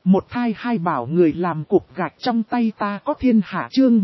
Một thai hai bảo người làm cục gạch trong tay ta có thiên hạ chương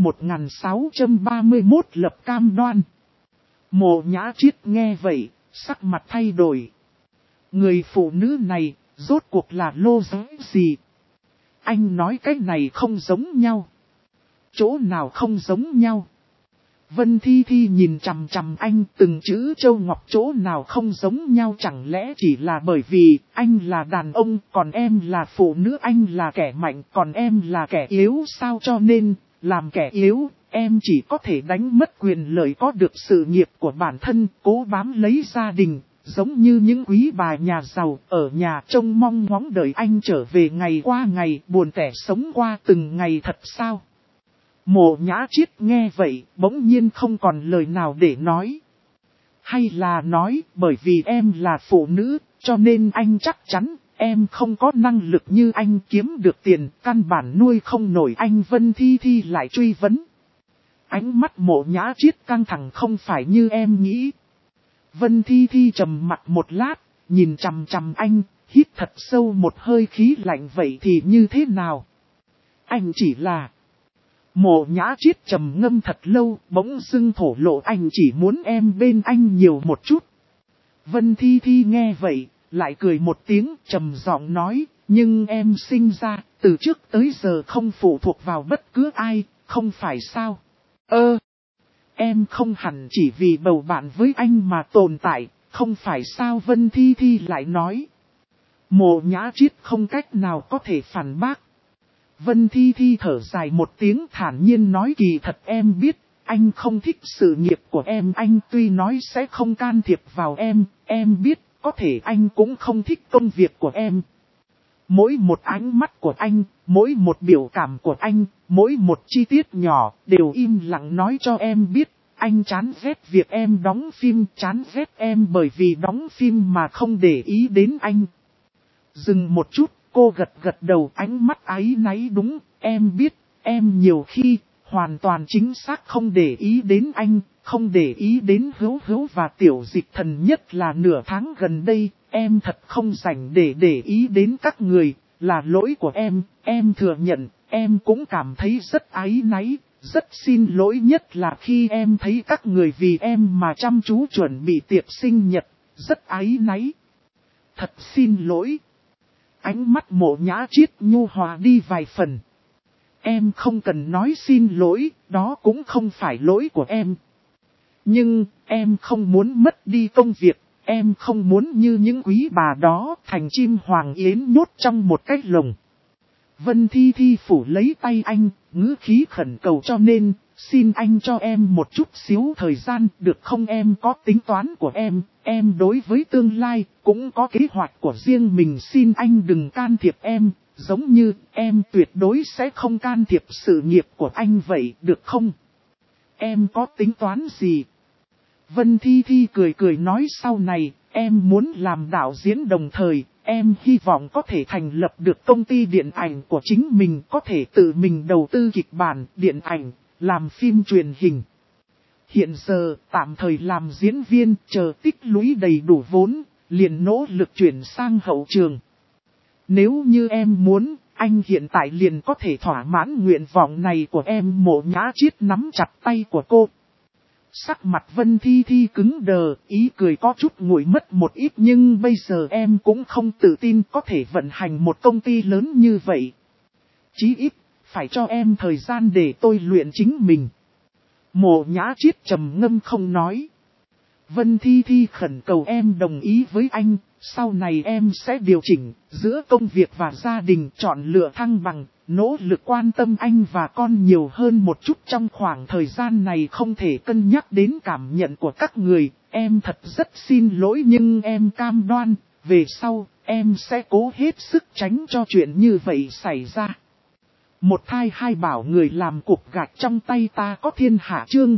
1631 lập cam đoan. Mộ Nhã Triết nghe vậy, sắc mặt thay đổi. Người phụ nữ này, rốt cuộc là lô giới gì? Anh nói cái này không giống nhau. Chỗ nào không giống nhau? Vân Thi Thi nhìn chằm chằm anh từng chữ châu ngọc chỗ nào không giống nhau, chẳng lẽ chỉ là bởi vì anh là đàn ông còn em là phụ nữ, anh là kẻ mạnh còn em là kẻ yếu sao, cho nên làm kẻ yếu em chỉ có thể đánh mất quyền lợi có được sự nghiệp của bản thân, cố bám lấy gia đình, giống như những quý bà nhà giàu ở nhà trông mong ngóng đợi anh trở về ngày qua ngày buồn tẻ sống qua từng ngày thật sao? Mộ Nhã Triết nghe vậy, bỗng nhiên không còn lời nào để nói. Hay là nói, bởi vì em là phụ nữ, cho nên anh chắc chắn, em không có năng lực như anh kiếm được tiền, căn bản nuôi không nổi anh. Vân Thi Thi lại truy vấn. Ánh mắt Mộ Nhã Triết căng thẳng, không phải như em nghĩ. Vân Thi Thi trầm mặt một lát, nhìn chằm chằm anh, hít thật sâu một hơi khí lạnh. Vậy thì như thế nào? Anh chỉ là... Mộ Nhã Triết trầm ngâm thật lâu, bỗng dưng thổ lộ anh chỉ muốn em bên anh nhiều một chút. Vân Thi Thi nghe vậy, lại cười một tiếng trầm giọng nói, nhưng em sinh ra, từ trước tới giờ không phụ thuộc vào bất cứ ai, không phải sao? Em không hẳn chỉ vì bầu bạn với anh mà tồn tại, không phải sao? Vân Thi Thi lại nói. Mộ Nhã Triết không cách nào có thể phản bác. Vân Thi Thi thở dài một tiếng thản nhiên nói, kỳ thật em biết, anh không thích sự nghiệp của em, anh tuy nói sẽ không can thiệp vào em biết, có thể anh cũng không thích công việc của em. Mỗi một ánh mắt của anh, mỗi một biểu cảm của anh, mỗi một chi tiết nhỏ đều im lặng nói cho em biết, anh chán ghét việc em đóng phim, chán ghét em bởi vì đóng phim mà không để ý đến anh. Dừng một chút. Cô gật đầu, ánh mắt áy náy, đúng, em biết, em nhiều khi, hoàn toàn chính xác không để ý đến anh, không để ý đến Hữu và Tiểu Dịch Thần, nhất là nửa tháng gần đây, em thật không rảnh để ý đến các người, là lỗi của em thừa nhận, em cũng cảm thấy rất áy náy, rất xin lỗi, nhất là khi em thấy các người vì em mà chăm chú chuẩn bị tiệc sinh nhật, rất áy náy. Thật xin lỗi. Ánh mắt Mộ Nhã Triết nhu hòa đi vài phần. Em không cần nói xin lỗi, đó cũng không phải lỗi của em. Nhưng, em không muốn mất đi công việc, em không muốn như những quý bà đó thành chim hoàng yến nhốt trong một cái lồng. Vân Thi Thi phủ lấy tay anh, ngữ khí khẩn cầu, cho nên, xin anh cho em một chút xíu thời gian, được không? Em có tính toán của em đối với tương lai, cũng có kế hoạch của riêng mình, xin anh đừng can thiệp em, giống như em tuyệt đối sẽ không can thiệp sự nghiệp của anh vậy, được không? Em có tính toán gì? Vân Thi Thi cười nói, sau này, em muốn làm đạo diễn đồng thời, em hy vọng có thể thành lập được công ty điện ảnh của chính mình, có thể tự mình đầu tư kịch bản, điện ảnh, làm phim truyền hình. Hiện giờ, tạm thời làm diễn viên, chờ tích lũy đầy đủ vốn, liền nỗ lực chuyển sang hậu trường. Nếu như em muốn, anh hiện tại liền có thể thỏa mãn nguyện vọng này của em. Mộ Nhã Triết nắm chặt tay của cô. Sắc mặt Vân Thi Thi cứng đờ, ý cười có chút nguội mất một ít, nhưng bây giờ em cũng không tự tin có thể vận hành một công ty lớn như vậy. Chí ít, phải cho em thời gian để tôi luyện chính mình. Mộ Nhã Triết trầm ngâm không nói. Vân Thi Thi khẩn cầu em đồng ý với anh, sau này em sẽ điều chỉnh giữa công việc và gia đình, chọn lựa thăng bằng, nỗ lực quan tâm anh và con nhiều hơn một chút. Trong khoảng thời gian này không thể cân nhắc đến cảm nhận của các người, em thật rất xin lỗi, nhưng em cam đoan, về sau, em sẽ cố hết sức tránh cho chuyện như vậy xảy ra. Một thai hai bảo người làm cục gạch trong tay ta có thiên hạ chương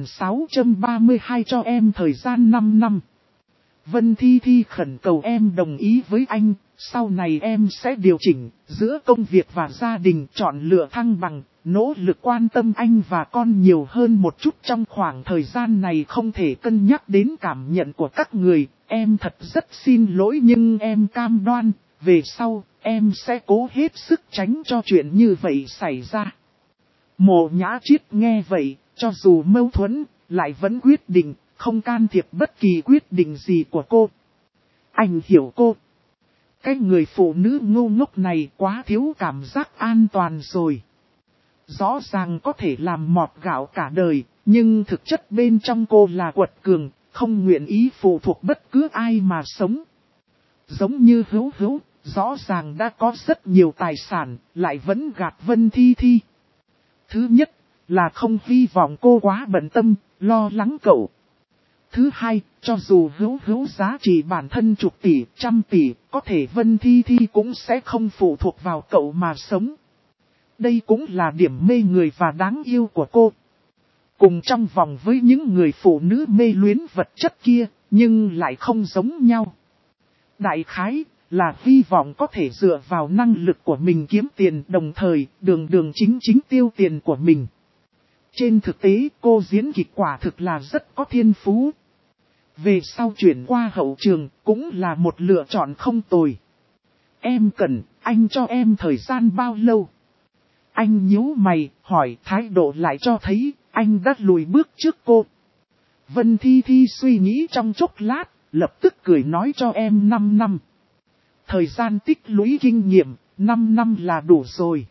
1632 cho em thời gian 5 năm. Vân Thi Thi khẩn cầu em đồng ý với anh, sau này em sẽ điều chỉnh giữa công việc và gia đình, chọn lựa thăng bằng, nỗ lực quan tâm anh và con nhiều hơn một chút. Trong khoảng thời gian này không thể cân nhắc đến cảm nhận của các người, em thật rất xin lỗi, nhưng em cam đoan, về sau, em sẽ cố hết sức tránh cho chuyện như vậy xảy ra. Mộ Nhã Triết nghe vậy, cho dù mâu thuẫn, lại vẫn quyết định, không can thiệp bất kỳ quyết định gì của cô. Anh hiểu cô. Cái người phụ nữ ngu ngốc này quá thiếu cảm giác an toàn rồi. Rõ ràng có thể làm mọt gạo cả đời, nhưng thực chất bên trong cô là quật cường, không nguyện ý phụ thuộc bất cứ ai mà sống. Giống như Hữu Hữu, rõ ràng đã có rất nhiều tài sản, lại vẫn gạt Vân Thi Thi. Thứ nhất, là không hy vọng cô quá bận tâm, lo lắng cậu. Thứ hai, cho dù Hữu Hữu giá trị bản thân chục tỷ, trăm tỷ, có thể Vân Thi Thi cũng sẽ không phụ thuộc vào cậu mà sống. Đây cũng là điểm mê người và đáng yêu của cô. Cùng trong vòng với những người phụ nữ mê luyến vật chất kia, nhưng lại không giống nhau. Đại khái là hy vọng có thể dựa vào năng lực của mình kiếm tiền, đồng thời đường chính tiêu tiền của mình. Trên thực tế cô diễn kịch quả thực là rất có thiên phú. Về sau chuyển qua hậu trường cũng là một lựa chọn không tồi. Em cần anh cho em thời gian bao lâu? Anh nhíu mày hỏi, thái độ lại cho thấy anh đã lùi bước trước cô. Vân Thi Thi suy nghĩ trong chốc lát, lập tức cười nói, cho em 5 năm. Thời gian tích lũy kinh nghiệm, 5 năm là đủ rồi.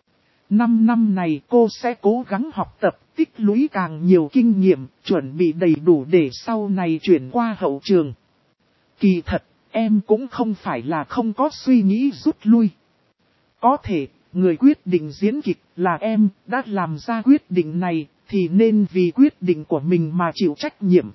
5 năm này cô sẽ cố gắng học tập, tích lũy càng nhiều kinh nghiệm, chuẩn bị đầy đủ để sau này chuyển qua hậu trường. Kỳ thật, em cũng không phải là không có suy nghĩ rút lui. Có thể, người quyết định diễn kịch là em, đã làm ra quyết định này, thì nên vì quyết định của mình mà chịu trách nhiệm.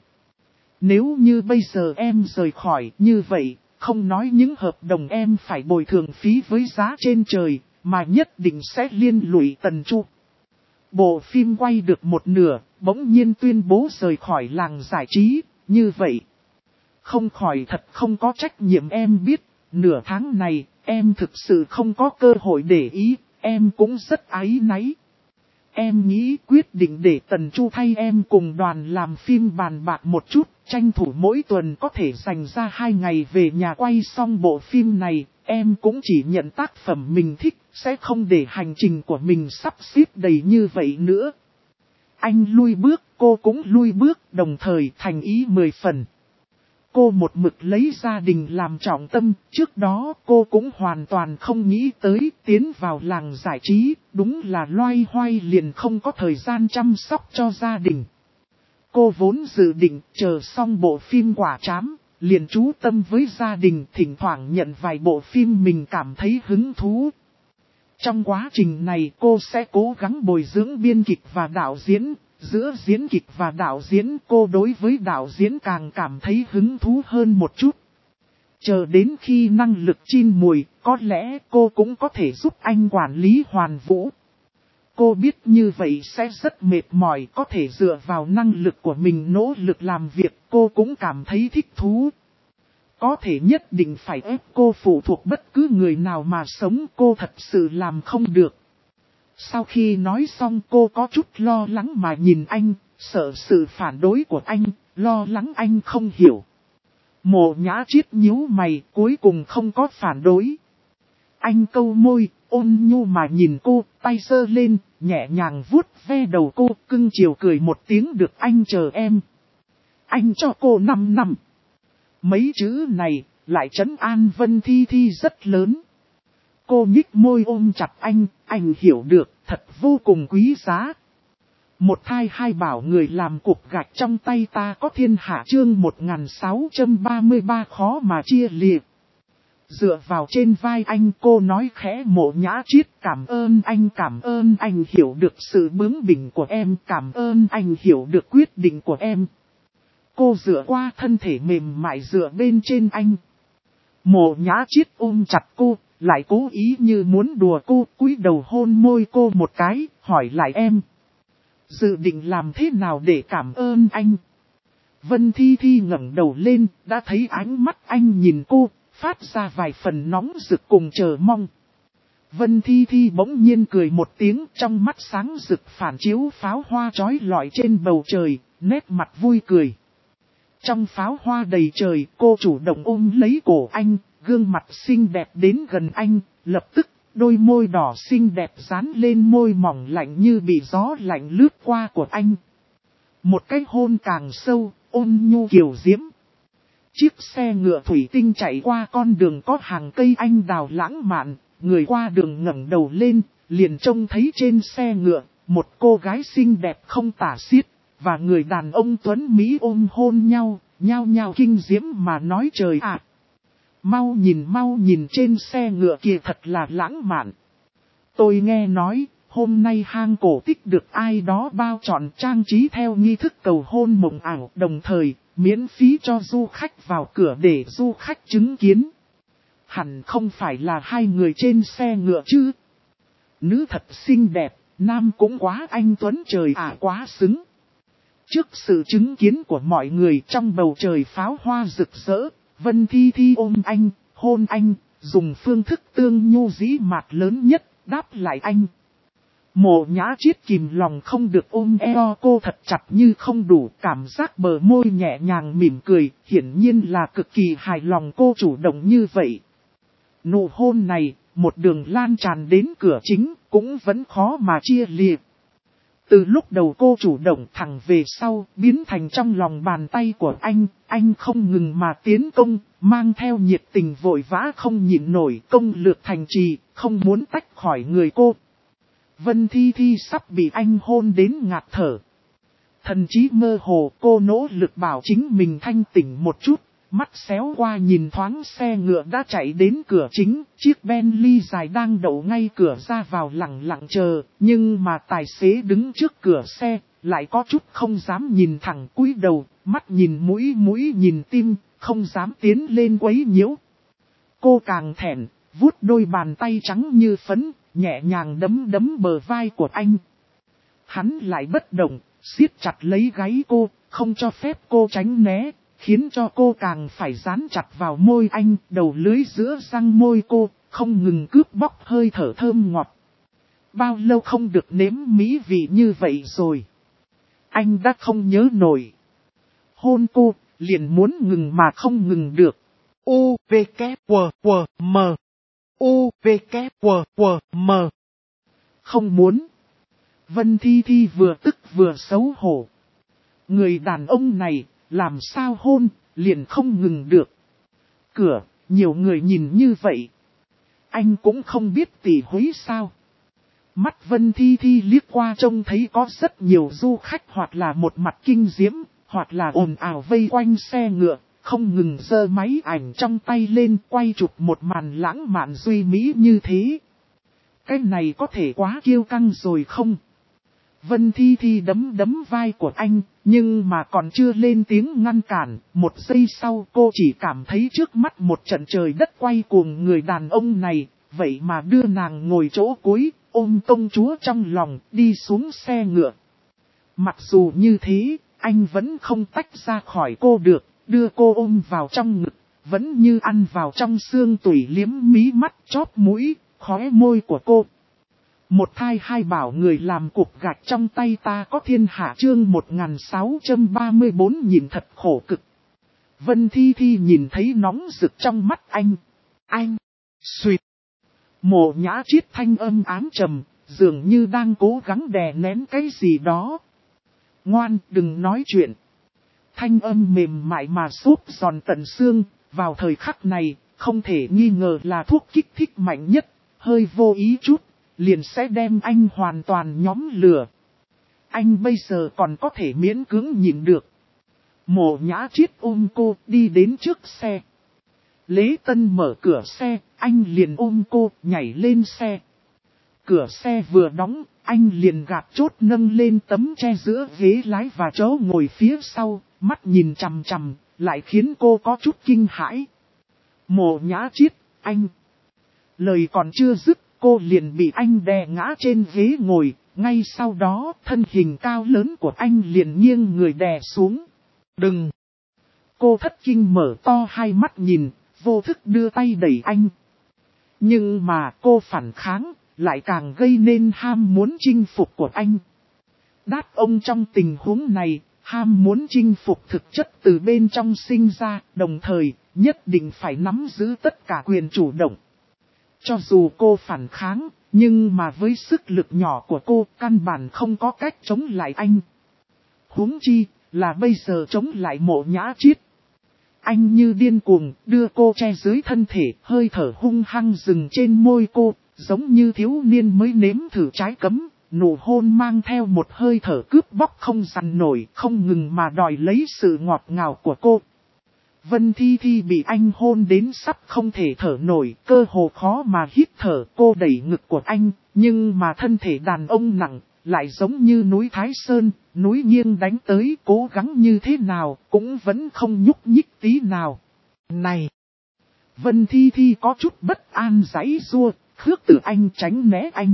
Nếu như bây giờ em rời khỏi như vậy, không nói những hợp đồng em phải bồi thường phí với giá trên trời, mà nhất định sẽ liên lụy Tần Chu. Bộ phim quay được một nửa, bỗng nhiên tuyên bố rời khỏi làng giải trí, như vậy. Không khỏi thật không có trách nhiệm, em biết, nửa tháng này, em thực sự không có cơ hội để ý, em cũng rất áy náy. Em nghĩ quyết định để Tần Chu thay em cùng đoàn làm phim bàn bạc một chút, tranh thủ mỗi tuần có thể dành ra 2 ngày về nhà quay xong bộ phim này, em cũng chỉ nhận tác phẩm mình thích, sẽ không để hành trình của mình sắp xếp đầy như vậy nữa. Anh lui bước, cô cũng lui bước, đồng thời thành ý 10 phần. Cô một mực lấy gia đình làm trọng tâm, trước đó cô cũng hoàn toàn không nghĩ tới tiến vào làng giải trí, đúng là loay hoay liền không có thời gian chăm sóc cho gia đình. Cô vốn dự định chờ xong bộ phim Quả Trám, liền chú tâm với gia đình, thỉnh thoảng nhận vài bộ phim mình cảm thấy hứng thú. Trong quá trình này cô sẽ cố gắng bồi dưỡng biên kịch và đạo diễn. Giữa diễn kịch và đạo diễn, cô đối với đạo diễn càng cảm thấy hứng thú hơn một chút. Chờ đến khi năng lực chín mùi, có lẽ cô cũng có thể giúp anh quản lý Hoàn Vũ. Cô biết như vậy sẽ rất mệt mỏi, có thể dựa vào năng lực của mình nỗ lực làm việc, cô cũng cảm thấy thích thú. Có thể nhất định phải ép cô phụ thuộc bất cứ người nào mà sống, cô thật sự làm không được. Sau khi nói xong cô có chút lo lắng mà nhìn anh, sợ sự phản đối của anh, lo lắng anh không hiểu. Mộ Nhã Triết nhíu mày, cuối cùng không có phản đối. Anh câu môi, ôn nhu mà nhìn cô, tay giơ lên, nhẹ nhàng vuốt ve đầu cô, cưng chiều cười một tiếng, được anh chờ em. Anh cho cô 5 năm. Mấy chữ này, lại trấn an Vân Thi Thi rất lớn. Cô nhích môi ôm chặt anh hiểu được, thật vô cùng quý giá. Một thai hai bảo, người làm cục gạch trong tay ta có thiên hạ, chương 1633 khó mà chia liệt. Dựa vào trên vai anh, cô nói khẽ, Mộ Nhã Triết, cảm ơn anh hiểu được sự bướng bỉnh của em, cảm ơn anh hiểu được quyết định của em. Cô dựa qua thân thể mềm mại dựa bên trên anh. Mộ Nhã Triết ôm chặt cô, lại cố ý như muốn đùa cô, cúi đầu hôn môi cô một cái, hỏi lại, em dự định làm thế nào để cảm ơn anh? Vân Thi Thi ngẩng đầu lên, đã thấy ánh mắt anh nhìn cô, phát ra vài phần nóng rực cùng chờ mong. Vân Thi Thi bỗng nhiên cười một tiếng, trong mắt sáng rực phản chiếu pháo hoa chói lọi trên bầu trời, nét mặt vui cười. Trong pháo hoa đầy trời, cô chủ động ôm lấy cổ anh, gương mặt xinh đẹp đến gần anh, lập tức, đôi môi đỏ xinh đẹp dán lên môi mỏng lạnh như bị gió lạnh lướt qua của anh. Một cái hôn càng sâu, ôn nhu kiều diễm. Chiếc xe ngựa thủy tinh chạy qua con đường có hàng cây anh đào lãng mạn, người qua đường ngẩng đầu lên, liền trông thấy trên xe ngựa, một cô gái xinh đẹp không tả xiết, và người đàn ông tuấn Mỹ ôm hôn nhau, nhao nhao kinh diễm mà nói trời ạ. Mau nhìn trên xe ngựa kia thật là lãng mạn. Tôi nghe nói, hôm nay hang cổ tích được ai đó bao trọn trang trí theo nghi thức cầu hôn mộng ảo, đồng thời miễn phí cho du khách vào cửa để du khách chứng kiến. Hẳn không phải là hai người trên xe ngựa chứ. Nữ thật xinh đẹp, nam cũng quá anh tuấn trời ạ quá xứng. Trước sự chứng kiến của mọi người trong bầu trời pháo hoa rực rỡ, Vân Thi Thi ôm anh, hôn anh, dùng phương thức tương nhu dĩ mạt lớn nhất, đáp lại anh. Mộ Nhã Chiết kìm lòng không được ôm eo cô thật chặt như không đủ, cảm giác bờ môi nhẹ nhàng mỉm cười, hiển nhiên là cực kỳ hài lòng cô chủ động như vậy. Nụ hôn này, một đường lan tràn đến cửa chính, cũng vẫn khó mà chia liệt. Từ lúc đầu cô chủ động thẳng về sau, biến thành trong lòng bàn tay của anh không ngừng mà tiến công, mang theo nhiệt tình vội vã không nhịn nổi công lược thành trì, không muốn tách khỏi người cô. Vân Thi Thi sắp bị anh hôn đến ngạt thở. Thần trí mơ hồ, cô nỗ lực bảo chính mình thanh tỉnh một chút, mắt xéo qua nhìn thoáng xe ngựa đã chạy đến cửa chính, chiếc Bentley dài đang đậu ngay cửa ra vào lặng lặng chờ, nhưng mà tài xế đứng trước cửa xe, lại có chút không dám nhìn thẳng cúi đầu, mắt nhìn mũi nhìn tim, không dám tiến lên quấy nhiễu. Cô càng thẹn, vuốt đôi bàn tay trắng như phấn, nhẹ nhàng đấm bờ vai của anh. Hắn lại bất động, siết chặt lấy gáy cô, không cho phép cô tránh né, khiến cho cô càng phải dán chặt vào môi anh, đầu lưới giữa răng môi cô, không ngừng cướp bóc hơi thở thơm ngọt. Bao lâu không được nếm mỹ vị như vậy rồi. Anh đã không nhớ nổi. Hôn cô, liền muốn ngừng mà không ngừng được. U, V, K, W, W, M. U, V, K, W, W, M. Không muốn. Vân Thi Thi vừa tức vừa xấu hổ. Người đàn ông này, làm sao hôn, liền không ngừng được. Cửa, nhiều người nhìn như vậy. Anh cũng không biết tỉ húy sao. Mắt Vân Thi Thi liếc qua trông thấy có rất nhiều du khách hoặc là một mặt kinh diễm, hoặc là ồn ào vây quanh xe ngựa, không ngừng giơ máy ảnh trong tay lên quay chụp một màn lãng mạn duy mỹ như thế. Cái này có thể quá kiêu căng rồi không? Vân Thi Thi đấm vai của anh, nhưng mà còn chưa lên tiếng ngăn cản, một giây sau cô chỉ cảm thấy trước mắt một trận trời đất quay cuồng người đàn ông này, vậy mà đưa nàng ngồi chỗ cuối, ôm công chúa trong lòng, đi xuống xe ngựa. Mặc dù như thế, anh vẫn không tách ra khỏi cô được, đưa cô ôm vào trong ngực, vẫn như ăn vào trong xương tủy liếm mí mắt chóp mũi, khóe môi của cô. Một thai hai bảo người làm cục gạch trong tay ta có thiên hạ chương 1634 nhìn thật khổ cực. Vân Thi Thi nhìn thấy nóng rực trong mắt anh. Anh, suyệt. Mộ Nhã Chiết thanh âm ám trầm, dường như đang cố gắng đè nén cái gì đó. Ngoan, đừng nói chuyện. Thanh âm mềm mại mà xốp giòn tận xương, vào thời khắc này, không thể nghi ngờ là thuốc kích thích mạnh nhất, hơi vô ý chút, liền sẽ đem anh hoàn toàn nhóm lửa. Anh bây giờ còn có thể miễn cưỡng nhịn được. Mộ Nhã Chiết ôm cô đi đến trước xe. Lễ Tân mở cửa xe, anh liền ôm cô nhảy lên xe. Cửa xe vừa đóng, anh liền gạt chốt nâng lên tấm che giữa ghế lái và chỗ ngồi phía sau, mắt nhìn chằm chằm, lại khiến cô có chút kinh hãi. Mộ Nhã Chiết, anh. Lời còn chưa dứt, cô liền bị anh đè ngã trên ghế ngồi, ngay sau đó thân hình cao lớn của anh liền nghiêng người đè xuống. Đừng! Cô thất kinh mở to hai mắt nhìn, vô thức đưa tay đẩy anh. Nhưng mà cô phản kháng, lại càng gây nên ham muốn chinh phục của anh. Đát ông trong tình huống này, ham muốn chinh phục thực chất từ bên trong sinh ra, đồng thời, nhất định phải nắm giữ tất cả quyền chủ động. Cho dù cô phản kháng, nhưng mà với sức lực nhỏ của cô, căn bản không có cách chống lại anh. Huống chi, là bây giờ chống lại Mộ Nhã Chiết. Anh như điên cuồng, đưa cô che dưới thân thể, hơi thở hung hăng dừng trên môi cô, giống như thiếu niên mới nếm thử trái cấm, nụ hôn mang theo một hơi thở cướp bóc không dằn nổi, không ngừng mà đòi lấy sự ngọt ngào của cô. Vân Thi Thi bị anh hôn đến sắp không thể thở nổi, cơ hồ khó mà hít thở. Cô đẩy ngực của anh, nhưng mà thân thể đàn ông nặng, lại giống như núi Thái Sơn, núi nghiêng đánh tới, cố gắng như thế nào, cũng vẫn không nhúc nhích tí nào. Này! Vân Thi Thi có chút bất an giãy giụa, khước từ anh tránh né anh.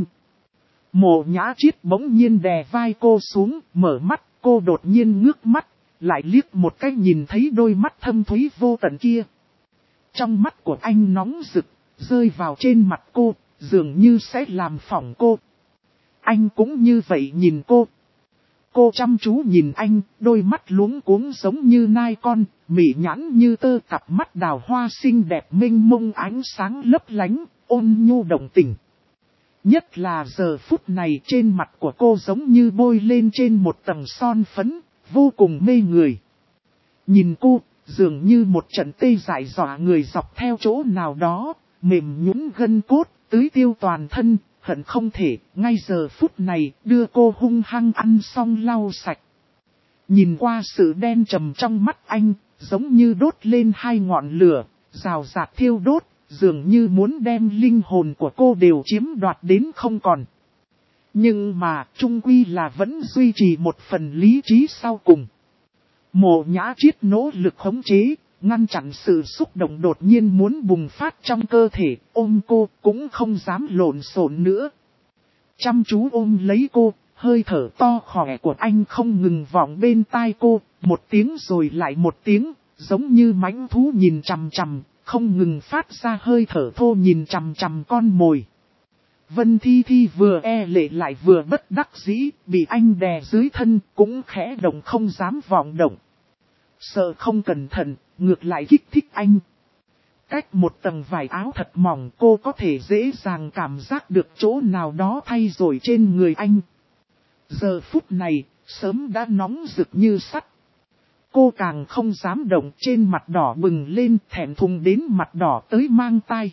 Mộ Nhã Chiết bỗng nhiên đè vai cô xuống, mở mắt, cô đột nhiên ngước mắt, lại liếc một cái nhìn thấy đôi mắt thâm thúy vô tận kia. Trong mắt của anh nóng rực, rơi vào trên mặt cô, dường như sẽ làm phỏng cô. Anh cũng như vậy nhìn cô. Cô chăm chú nhìn anh, đôi mắt luống cuống giống như nai con, mị nhãn như tơ, cặp mắt đào hoa xinh đẹp mênh mông ánh sáng lấp lánh, ôn nhu động tình. Nhất là giờ phút này trên mặt của cô giống như bôi lên trên một tầng son phấn, vô cùng mê người. Nhìn cô, dường như một trận tê dại dọa người dọc theo chỗ nào đó, mềm nhũn gân cốt, tưới tiêu toàn thân, hận không thể, ngay giờ phút này, đưa cô hung hăng ăn xong lau sạch. Nhìn qua sự đen trầm trong mắt anh, giống như đốt lên hai ngọn lửa, rào rạt thiêu đốt, dường như muốn đem linh hồn của cô đều chiếm đoạt đến không còn. Nhưng mà, chung quy là vẫn duy trì một phần lý trí sau cùng. Mộ Nhã Chiết nỗ lực khống chế, ngăn chặn sự xúc động đột nhiên muốn bùng phát trong cơ thể, ôm cô cũng không dám lộn xộn nữa. Chăm chú ôm lấy cô, hơi thở to khỏe của anh không ngừng vọng bên tai cô, một tiếng rồi lại một tiếng, giống như mãnh thú nhìn chằm chằm, không ngừng phát ra hơi thở thô nhìn chằm chằm con mồi. Vân Thi Thi vừa e lệ lại vừa bất đắc dĩ, bị anh đè dưới thân, cũng khẽ động không dám vọng động. Sợ không cẩn thận, ngược lại kích thích anh. Cách một tầng vải áo thật mỏng cô có thể dễ dàng cảm giác được chỗ nào đó thay đổi trên người anh. Giờ phút này, sớm đã nóng rực như sắt. Cô càng không dám động, trên mặt đỏ bừng lên, thẹn thùng đến mặt đỏ tới mang tai.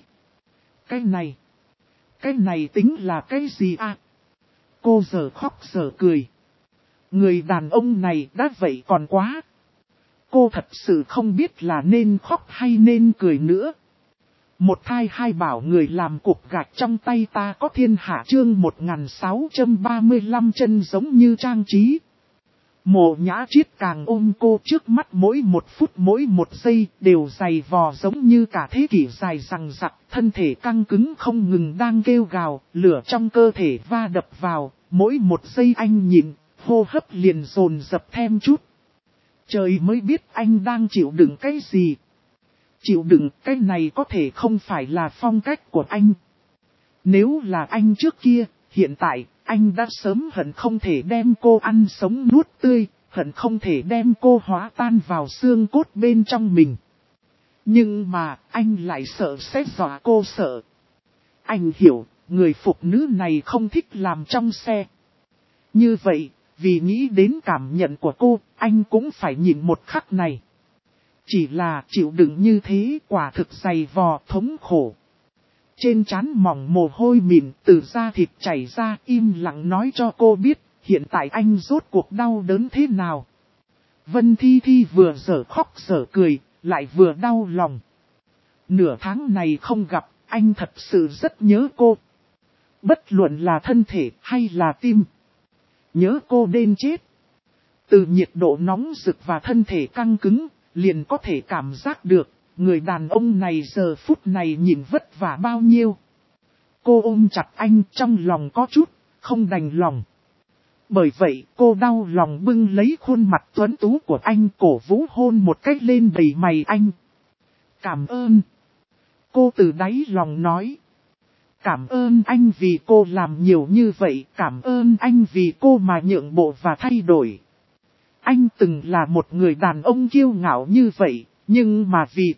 Cái này tính là cái gì à? Cô giờ khóc giờ cười. Người đàn ông này đã vậy còn quá. Cô thật sự không biết là nên khóc hay nên cười nữa. Một thai hai bảo người làm cục gạch trong tay ta có thiên hạ chương 1635 chân giống như trang trí. Mộ Nhã Chiết càng ôm cô trước mắt mỗi một phút mỗi một giây đều dày vò giống như cả thế kỷ dài rằng rặc, thân thể căng cứng không ngừng đang kêu gào, lửa trong cơ thể va đập vào, mỗi một giây anh nhịn, hô hấp liền dồn dập thêm chút. Trời mới biết anh đang chịu đựng cái gì. Chịu đựng cái này có thể không phải là phong cách của anh. Nếu là anh trước kia, hiện tại, anh đã sớm hận không thể đem cô ăn sống nuốt tươi, hận không thể đem cô hóa tan vào xương cốt bên trong mình. Nhưng mà, anh lại sợ sẽ dọa cô sợ. Anh hiểu, người phụ nữ này không thích làm trong xe. Như vậy, vì nghĩ đến cảm nhận của cô, anh cũng phải nhịn một khắc này. Chỉ là chịu đựng như thế quả thực dày vò thống khổ. Trên trán mỏng mồ hôi mịn từ da thịt chảy ra im lặng nói cho cô biết hiện tại anh rốt cuộc đau đớn thế nào. Vân Thi Thi vừa dở khóc dở cười, lại vừa đau lòng. Nửa tháng này không gặp, anh thật sự rất nhớ cô. Bất luận là thân thể hay là tim. Nhớ cô đến chết. Từ nhiệt độ nóng rực và thân thể căng cứng, liền có thể cảm giác được, người đàn ông này giờ phút này nhìn vất vả bao nhiêu. Cô ôm chặt anh trong lòng có chút, không đành lòng. Bởi vậy cô đau lòng bưng lấy khuôn mặt tuấn tú của anh cổ vũ hôn một cách lên đầy mày anh. Cảm ơn. Cô từ đáy lòng nói. Cảm ơn anh vì cô làm nhiều như vậy, cảm ơn anh vì cô mà nhượng bộ và thay đổi. Anh từng là một người đàn ông kiêu ngạo như vậy, nhưng mà vì cô,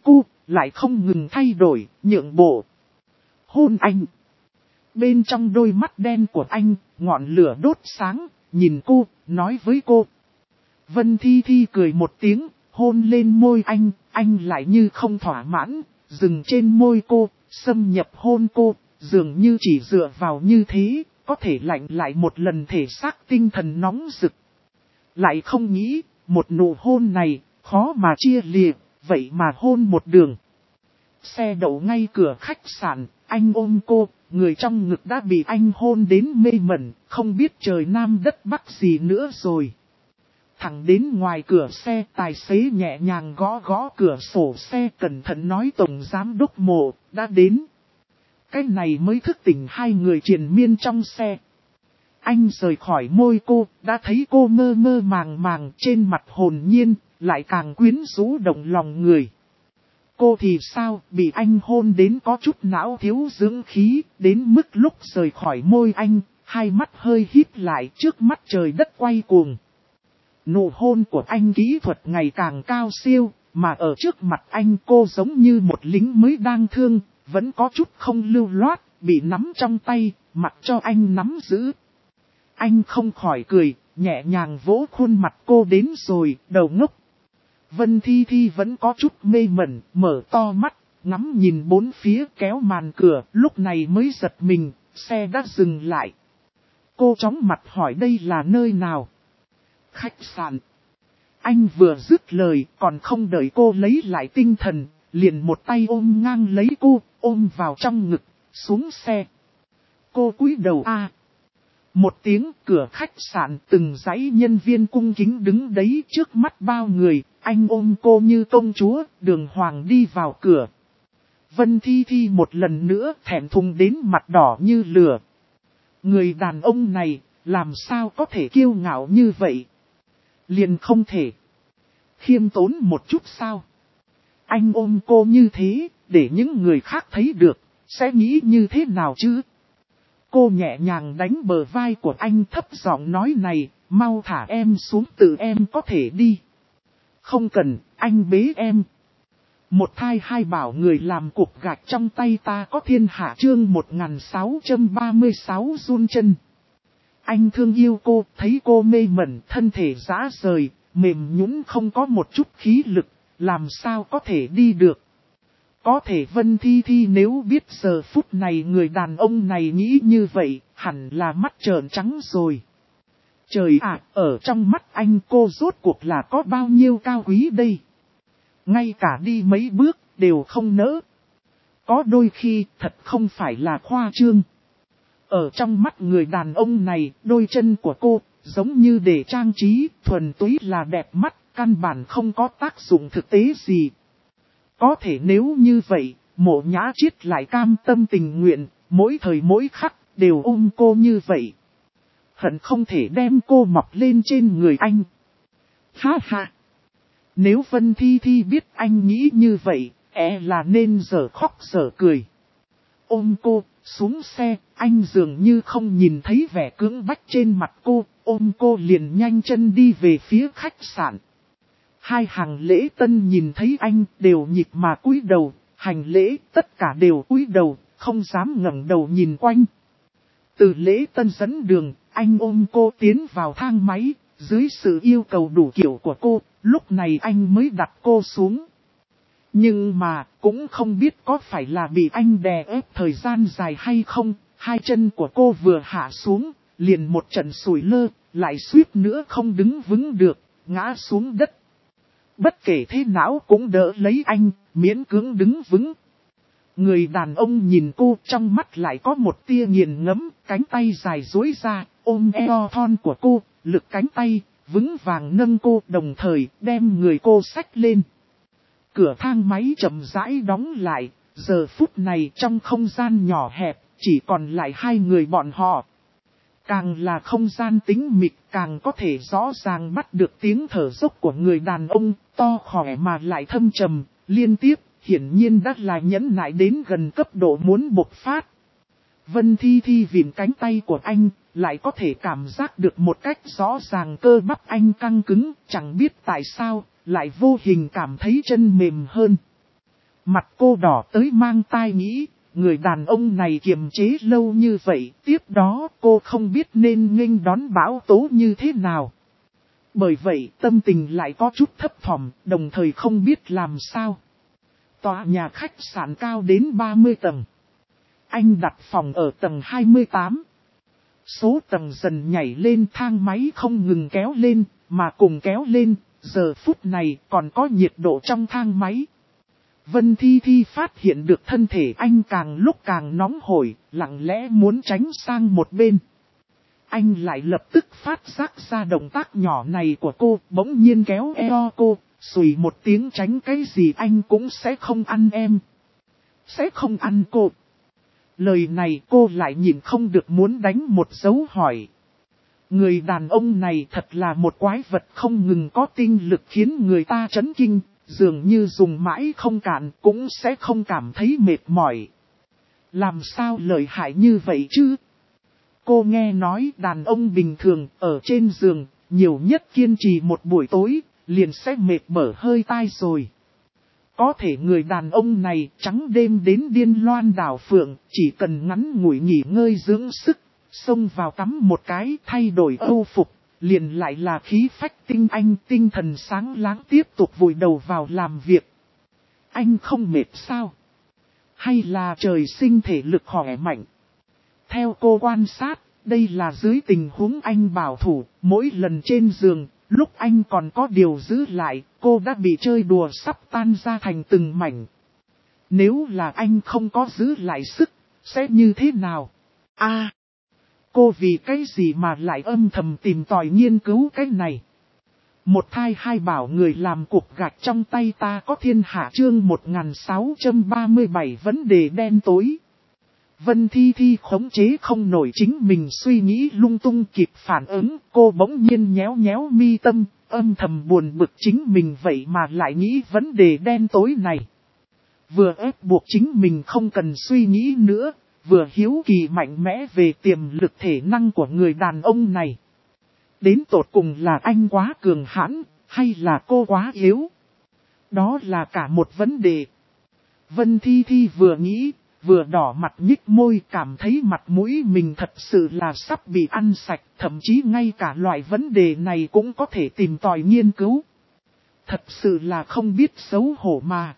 lại không ngừng thay đổi, nhượng bộ. Hôn anh. Bên trong đôi mắt đen của anh, ngọn lửa đốt sáng, nhìn cô, nói với cô. Vân Thi Thi cười một tiếng, hôn lên môi anh lại như không thỏa mãn, dừng trên môi cô, xâm nhập hôn cô, dường như chỉ dựa vào như thế, có thể lạnh lại một lần thể xác tinh thần nóng rực. Lại không nghĩ, một nụ hôn này, khó mà chia lìa, vậy mà hôn một đường. Xe đậu ngay cửa khách sạn, anh ôm cô, người trong ngực đã bị anh hôn đến mê mẩn, không biết trời nam đất bắc gì nữa rồi. Thẳng đến ngoài cửa xe, tài xế nhẹ nhàng gõ gõ cửa sổ xe, cẩn thận nói tổng giám đốc Mộ đã đến. Cái này mới thức tỉnh hai người triền miên trong xe. Anh rời khỏi môi cô, đã thấy cô mơ mơ màng màng, trên mặt hồn nhiên, lại càng quyến rũ động lòng người. Cô thì sao, bị anh hôn đến có chút não thiếu dưỡng khí, đến mức lúc rời khỏi môi anh, hai mắt hơi híp lại, trước mắt trời đất quay cuồng. Nụ hôn của anh kỹ thuật ngày càng cao siêu, mà ở trước mặt anh cô giống như một lính mới đang thương, vẫn có chút không lưu loát, bị nắm trong tay, mặc cho anh nắm giữ. Anh không khỏi cười, nhẹ nhàng vỗ khuôn mặt cô đến rồi, đầu ngốc. Vân Thi Thi vẫn có chút mê mẩn, mở to mắt, ngắm nhìn bốn phía kéo màn cửa, lúc này mới giật mình, xe đã dừng lại. Cô chóng mặt hỏi đây là nơi nào? Khách sạn. Anh vừa dứt lời, còn không đợi cô lấy lại tinh thần, liền một tay ôm ngang lấy cô, ôm vào trong ngực, xuống xe. Cô cúi đầu một tiếng, cửa khách sạn, từng dãy nhân viên cung kính đứng đấy trước mắt bao người, anh ôm cô như công chúa, đường hoàng đi vào cửa. Vân Thi Thi một lần nữa thẹn thùng đến mặt đỏ như lửa. Người đàn ông này, làm sao có thể kiêu ngạo như vậy? Liền không thể khiêm tốn một chút sao? Anh ôm cô như thế, để những người khác thấy được, sẽ nghĩ như thế nào chứ? Cô nhẹ nhàng đánh bờ vai của anh, thấp giọng nói này, mau thả em xuống, tự em có thể đi. Không cần, anh bế em. Một thai hai bảo người làm cục gạch trong tay ta có thiên hạ chương 1636 run chân. Anh thương yêu cô, thấy cô mê mẩn, thân thể rã rời, mềm nhũn không có một chút khí lực, làm sao có thể đi được. Có thể Vân Thi Thi nếu biết giờ phút này người đàn ông này nghĩ như vậy, hẳn là mắt trợn trắng rồi. Trời ạ, ở trong mắt anh cô rốt cuộc là có bao nhiêu cao quý đây. Ngay cả đi mấy bước, đều không nỡ. Có đôi khi, thật không phải là khoa trương. Ở trong mắt người đàn ông này, đôi chân của cô, giống như để trang trí, thuần túy là đẹp mắt, căn bản không có tác dụng thực tế gì. Có thể nếu như vậy, Mộ Nhã Chiết lại cam tâm tình nguyện, mỗi thời mỗi khắc, đều ôm cô như vậy. Hận không thể đem cô mọc lên trên người anh. Ha ha! Nếu Vân Thi Thi biết anh nghĩ như vậy, là nên dở khóc dở cười. Ôm cô, xuống xe, anh dường như không nhìn thấy vẻ cưỡng bách trên mặt cô, ôm cô liền nhanh chân đi về phía khách sạn. Hai hàng lễ tân nhìn thấy anh đều nhịp mà cúi đầu, hành lễ tất cả đều cúi đầu, không dám ngẩng đầu nhìn quanh. Từ lễ tân dẫn đường, anh ôm cô tiến vào thang máy, dưới sự yêu cầu đủ kiểu của cô, lúc này anh mới đặt cô xuống. Nhưng mà, cũng không biết có phải là bị anh đè ép thời gian dài hay không, hai chân của cô vừa hạ xuống, liền một trận sủi lơ, lại suýt nữa không đứng vững được, ngã xuống đất. Bất kể thế nào cũng đỡ lấy anh, miễn cưỡng đứng vững. Người đàn ông nhìn cô trong mắt lại có một tia nghiền ngẫm, cánh tay dài duỗi ra, ôm eo thon của cô, lực cánh tay, vững vàng nâng cô đồng thời đem người cô xách lên. Cửa thang máy chậm rãi đóng lại, giờ phút này trong không gian nhỏ hẹp, chỉ còn lại hai người bọn họ. Càng là không gian tĩnh mịch càng có thể rõ ràng bắt được tiếng thở dốc của người đàn ông, to khỏe mà lại thâm trầm, liên tiếp, hiển nhiên đã là nhẫn nại đến gần cấp độ muốn bộc phát. Vân Thi Thi vịn cánh tay của anh, lại có thể cảm giác được một cách rõ ràng cơ bắp anh căng cứng, chẳng biết tại sao, lại vô hình cảm thấy chân mềm hơn. Mặt cô đỏ tới mang tai nghĩ, người đàn ông này kiềm chế lâu như vậy, tiếp đó cô không biết nên nghênh đón bão tố như thế nào. Bởi vậy tâm tình lại có chút thấp thỏm, đồng thời không biết làm sao. Tòa nhà khách sạn cao đến 30 tầng. Anh đặt phòng ở tầng 28. Số tầng dần nhảy lên, thang máy không ngừng kéo lên, mà cùng kéo lên, giờ phút này còn có nhiệt độ trong thang máy. Vân Thi Thi phát hiện được thân thể anh càng lúc càng nóng hổi, lặng lẽ muốn tránh sang một bên. Anh lại lập tức phát giác ra động tác nhỏ này của cô, bỗng nhiên kéo eo cô, xùi một tiếng tránh cái gì anh cũng sẽ không ăn em. Sẽ không ăn cô. Lời này cô lại nhìn không được muốn đánh một dấu hỏi. Người đàn ông này thật là một quái vật không ngừng có tinh lực khiến người ta chấn kinh, dường như dùng mãi không cạn cũng sẽ không cảm thấy mệt mỏi. Làm sao lợi hại như vậy chứ? Cô nghe nói đàn ông bình thường ở trên giường, nhiều nhất kiên trì một buổi tối, liền sẽ mệt mở hơi tai rồi. Có thể người đàn ông này trắng đêm đến điên loan đảo phượng, chỉ cần ngắn ngủi nghỉ ngơi dưỡng sức, xông vào tắm một cái thay đổi âu phục, liền lại là khí phách tinh anh tinh thần sáng láng tiếp tục vùi đầu vào làm việc. Anh không mệt sao? Hay là trời sinh thể lực khỏe mạnh? Theo cô quan sát, đây là dưới tình huống anh bảo thủ, mỗi lần trên giường, lúc anh còn có điều giữ lại, cô đã bị chơi đùa sắp tan ra thành từng mảnh. Nếu là anh không có giữ lại sức, sẽ như thế nào? Cô vì cái gì mà lại âm thầm tìm tòi nghiên cứu cái này? Một thai hai bảo người làm cục gạch trong tay ta có thiên hạ chương 1637 vấn đề đen tối. Vân Thi Thi khống chế không nổi chính mình suy nghĩ lung tung kịp phản ứng, cô bỗng nhiên nhéo nhéo mi tâm, âm thầm buồn bực chính mình vậy mà lại nghĩ vấn đề đen tối này. Vừa ép buộc chính mình không cần suy nghĩ nữa, vừa hiếu kỳ mạnh mẽ về tiềm lực thể năng của người đàn ông này. Đến tột cùng là anh quá cường hãn, hay là cô quá yếu? Đó là cả một vấn đề. Vân Thi Thi vừa nghĩ, vừa đỏ mặt nhích môi cảm thấy mặt mũi mình thật sự là sắp bị ăn sạch, thậm chí ngay cả loại vấn đề này cũng có thể tìm tòi nghiên cứu. Thật sự là không biết xấu hổ mà.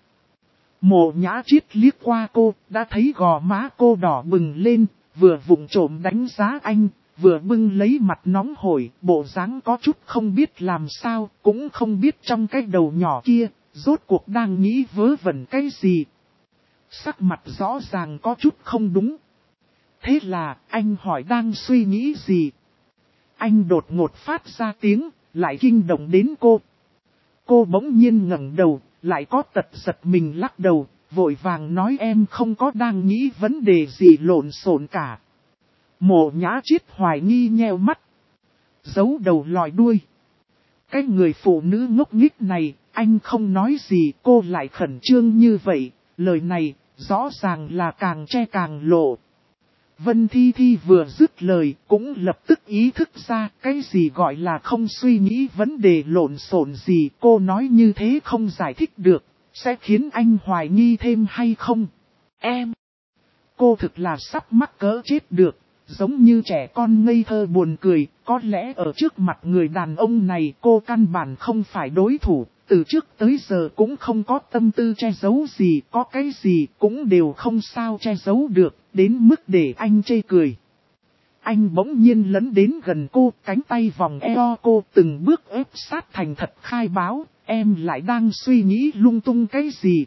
Mộ Nhã Triết liếc qua cô, đã thấy gò má cô đỏ bừng lên, vừa vụng trộm đánh giá anh, vừa bưng lấy mặt nóng hổi, bộ dáng có chút không biết làm sao, cũng không biết trong cái đầu nhỏ kia, rốt cuộc đang nghĩ vớ vẩn cái gì. Sắc mặt rõ ràng có chút không đúng. Thế là, anh hỏi đang suy nghĩ gì? Anh đột ngột phát ra tiếng, lại kinh động đến cô. Cô bỗng nhiên ngẩng đầu, lại có tật giật mình lắc đầu, vội vàng nói em không có đang nghĩ vấn đề gì lộn xộn cả. Mộ Nhã Triết hoài nghi nheo mắt, giấu đầu lòi đuôi. Cái người phụ nữ ngốc nghếch này, anh không nói gì, cô lại khẩn trương như vậy, lời này rõ ràng là càng che càng lộ. Vân Thi Thi vừa dứt lời cũng lập tức ý thức ra cái gì gọi là không suy nghĩ vấn đề lộn xộn gì, cô nói như thế không giải thích được, sẽ khiến anh hoài nghi thêm hay không? Em! Cô thực là sắp mắc cỡ chết được, giống như trẻ con ngây thơ buồn cười, có lẽ ở trước mặt người đàn ông này cô căn bản không phải đối thủ, từ trước tới giờ cũng không có tâm tư che giấu gì, có cái gì cũng đều không sao che giấu được, đến mức để anh chê cười. Anh bỗng nhiên lấn đến gần cô, cánh tay vòng eo cô từng bước ép sát thành thật khai báo, em lại đang suy nghĩ lung tung cái gì?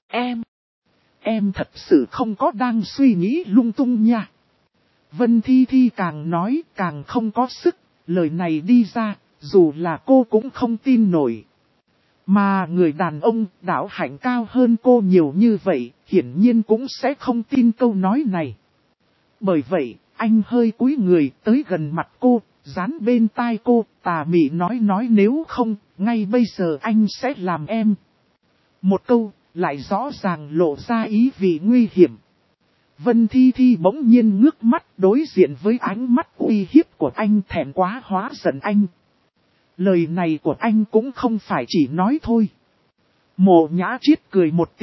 Em thật sự không có đang suy nghĩ lung tung nha. Vân Thi Thi càng nói càng không có sức, lời này đi ra, dù là cô cũng không tin nổi. Mà người đàn ông đạo hạnh cao hơn cô nhiều như vậy, hiển nhiên cũng sẽ không tin câu nói này. Bởi vậy, anh hơi cúi người tới gần mặt cô, dán bên tai cô, tà mị nói nếu không, ngay bây giờ anh sẽ làm em. Một câu, lại rõ ràng lộ ra ý vị nguy hiểm. Vân Thi Thi bỗng nhiên ngước mắt đối diện với ánh mắt uy hiếp của anh, thẹn quá hóa giận anh. Lời này của anh cũng không phải chỉ nói thôi. Mộ Nhã Triết cười một tiếng,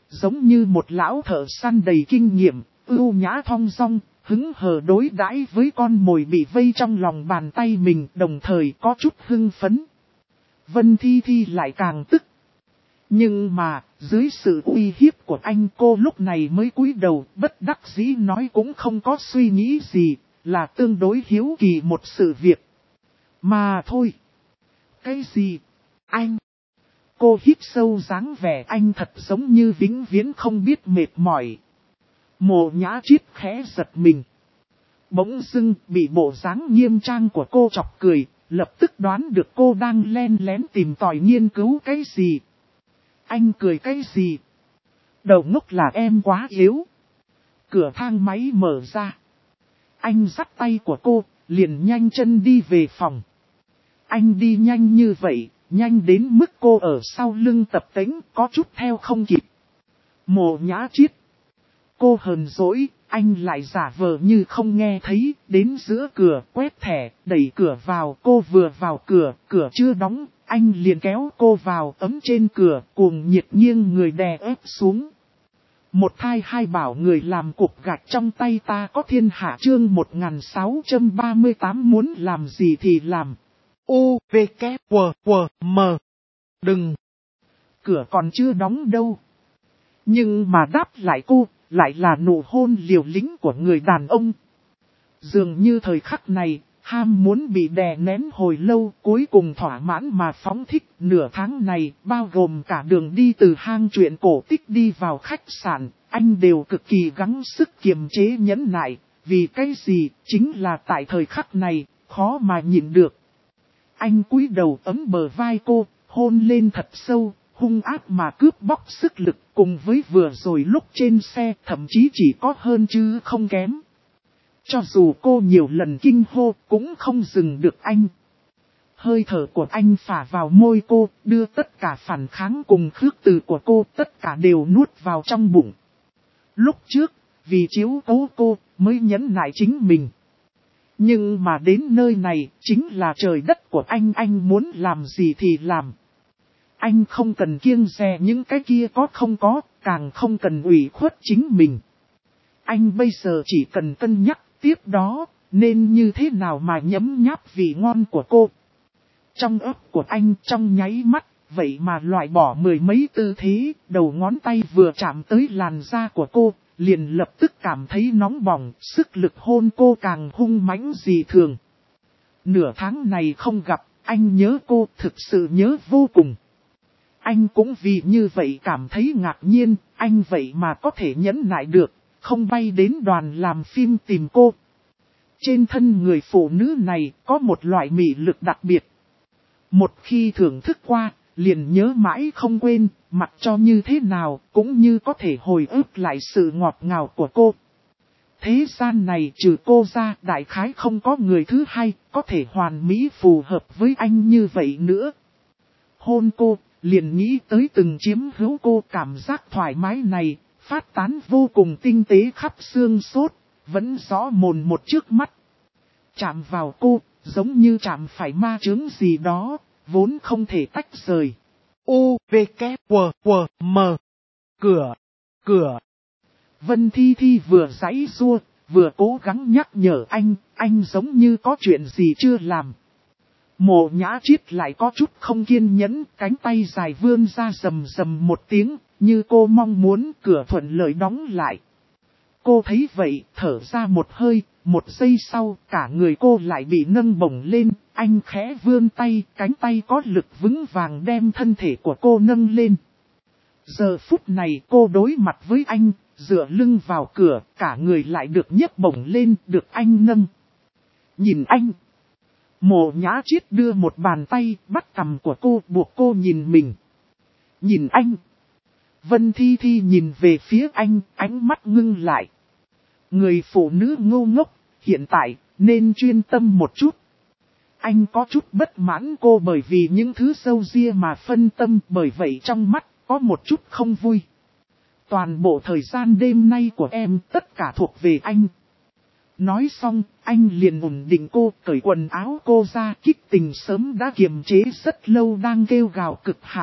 giống như một lão thợ săn đầy kinh nghiệm, ưu nhã thong dong, hứng hờ đối đãi với con mồi bị vây trong lòng bàn tay mình, đồng thời có chút hưng phấn. Vân Thi Thi lại càng tức. Nhưng mà, dưới sự uy hiếp của anh, cô lúc này mới cúi đầu, bất đắc dĩ nói cũng không có suy nghĩ gì, là tương đối hiếu kỳ một sự việc. Mà thôi. Cái gì? Anh? Cô hít sâu dáng vẻ anh thật giống như vĩnh viễn không biết mệt mỏi. Mộ Nhã Triết khẽ giật mình. Bỗng dưng bị bộ dáng nghiêm trang của cô chọc cười, lập tức đoán được cô đang len lén tìm tòi nghiên cứu cái gì. Anh cười cái gì? Đầu ngốc là em quá yếu. Cửa thang máy mở ra. Anh dắt tay của cô, liền nhanh chân đi về phòng. Anh đi nhanh như vậy, nhanh đến mức cô ở sau lưng tập tễnh, có chút theo không kịp. Mộ Nhã Triết. Cô hờn dỗi, anh lại giả vờ như không nghe thấy, đến giữa cửa, quét thẻ, đẩy cửa vào. Cô vừa vào cửa, cửa chưa đóng, anh liền kéo cô vào, ấm trên cửa, cuồng nhiệt nghiêng người đè ép xuống. Một thai hai bảo người làm cục gạch trong tay ta có thiên hạ chương 1638 muốn làm gì thì làm. U, V, K, W, W, M. Đừng. Cửa còn chưa đóng đâu. Nhưng mà đáp lại cô, lại là nụ hôn liều lĩnh của người đàn ông. Dường như thời khắc này, ham muốn bị đè nén hồi lâu, cuối cùng thỏa mãn mà phóng thích. Nửa tháng này, bao gồm cả đường đi từ hang truyện cổ tích đi vào khách sạn, anh đều cực kỳ gắng sức kiềm chế nhẫn nại. Vì cái gì, chính là tại thời khắc này, khó mà nhịn được. Anh cúi đầu ấm bờ vai cô, hôn lên thật sâu, hung ác mà cướp bóc sức lực, cùng với vừa rồi lúc trên xe, thậm chí chỉ có hơn chứ không kém. Cho dù cô nhiều lần kinh hô, cũng không dừng được anh. Hơi thở của anh phả vào môi cô, đưa tất cả phản kháng cùng khước từ của cô, tất cả đều nuốt vào trong bụng. Lúc trước, vì chiếu cố cô, mới nhẫn nại chính mình. Nhưng mà đến nơi này, chính là trời đất của anh muốn làm gì thì làm. Anh không cần kiêng dè những cái kia có không có, càng không cần ủy khuất chính mình. Anh bây giờ chỉ cần cân nhắc tiếp đó, nên như thế nào mà nhấm nháp vị ngon của cô. Trong óc của anh trong nháy mắt, vậy mà loại bỏ mười mấy tư thế, đầu ngón tay vừa chạm tới làn da của cô, liền lập tức cảm thấy nóng bỏng, sức lực hôn cô càng hung mãnh dị thường. Nửa tháng này không gặp, anh nhớ cô, thực sự nhớ vô cùng. Anh cũng vì như vậy cảm thấy ngạc nhiên, anh vậy mà có thể nhẫn nại được, không bay đến đoàn làm phim tìm cô. Trên thân người phụ nữ này có một loại mị lực đặc biệt. Một khi thưởng thức qua, liền nhớ mãi không quên, mặc cho như thế nào cũng như có thể hồi ức lại sự ngọt ngào của cô. Thế gian này trừ cô ra, đại khái không có người thứ hai có thể hoàn mỹ phù hợp với anh như vậy nữa. Hôn cô, liền nghĩ tới từng chiếm hữu cô, cảm giác thoải mái này, phát tán vô cùng tinh tế khắp xương cốt, vẫn rõ mồn một trước mắt. Chạm vào cô, giống như chạm phải ma chướng gì đó, vốn không thể tách rời. U, V, K, W, W, M. Cửa. Vân Thi Thi vừa giãy giụa, vừa cố gắng nhắc nhở anh giống như có chuyện gì chưa làm. Mộ Nhã Triết lại có chút không kiên nhẫn, cánh tay dài vươn ra rầm rầm một tiếng, như cô mong muốn, cửa thuận lợi đóng lại. Cô thấy vậy, thở ra một hơi, một giây sau, cả người cô lại bị nâng bổng lên, anh khẽ vươn tay, cánh tay có lực vững vàng đem thân thể của cô nâng lên. Giờ phút này cô đối mặt với anh, dựa lưng vào cửa, cả người lại được nhấc bổng lên, được anh nâng. Nhìn anh. Mộ Nhã Triết đưa một bàn tay, bắt cằm của cô, buộc cô nhìn mình. Nhìn anh. Vân Thi Thi nhìn về phía anh, ánh mắt ngưng lại. Người phụ nữ ngu ngốc, hiện tại, nên chuyên tâm một chút. Anh có chút bất mãn cô bởi vì những thứ sâu ria mà phân tâm, bởi vậy trong mắt, có một chút không vui. Toàn bộ thời gian đêm nay của em, tất cả thuộc về anh. Nói xong, anh liền ổn định cô, cởi quần áo cô ra, kích tình sớm đã kiềm chế rất lâu đang kêu gào cực hạn,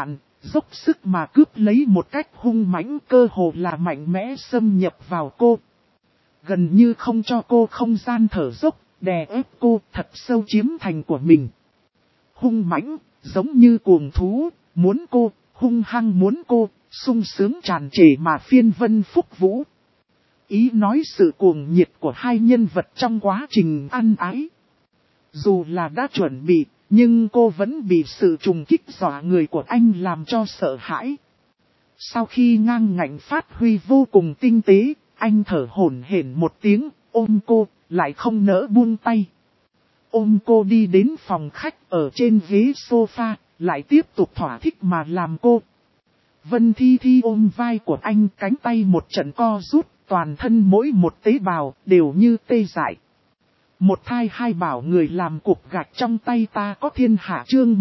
dốc sức mà cướp lấy một cách hung mãnh, cơ hồ là mạnh mẽ xâm nhập vào cô. Gần như không cho cô không gian thở dốc, đè ép cô thật sâu chiếm thành của mình. Hung mãnh, giống như cuồng thú, muốn cô, hung hăng muốn cô, sung sướng tràn trề mà phiên vân phúc vũ. Ý nói sự cuồng nhiệt của hai nhân vật trong quá trình ăn ái. Dù là đã chuẩn bị, nhưng cô vẫn bị sự trùng kích dọa người của anh làm cho sợ hãi. Sau khi ngang ngạnh phát huy vô cùng tinh tế, anh thở hổn hển một tiếng, ôm cô, lại không nỡ buông tay. Ôm cô đi đến phòng khách ở trên ghế sofa, lại tiếp tục thỏa thích mà làm cô. Vân Thi Thi ôm vai của anh, cánh tay một trận co rút, toàn thân mỗi một tế bào đều như tê dại. Một thai hai bảo người làm cục gạch trong tay ta có thiên hạ chương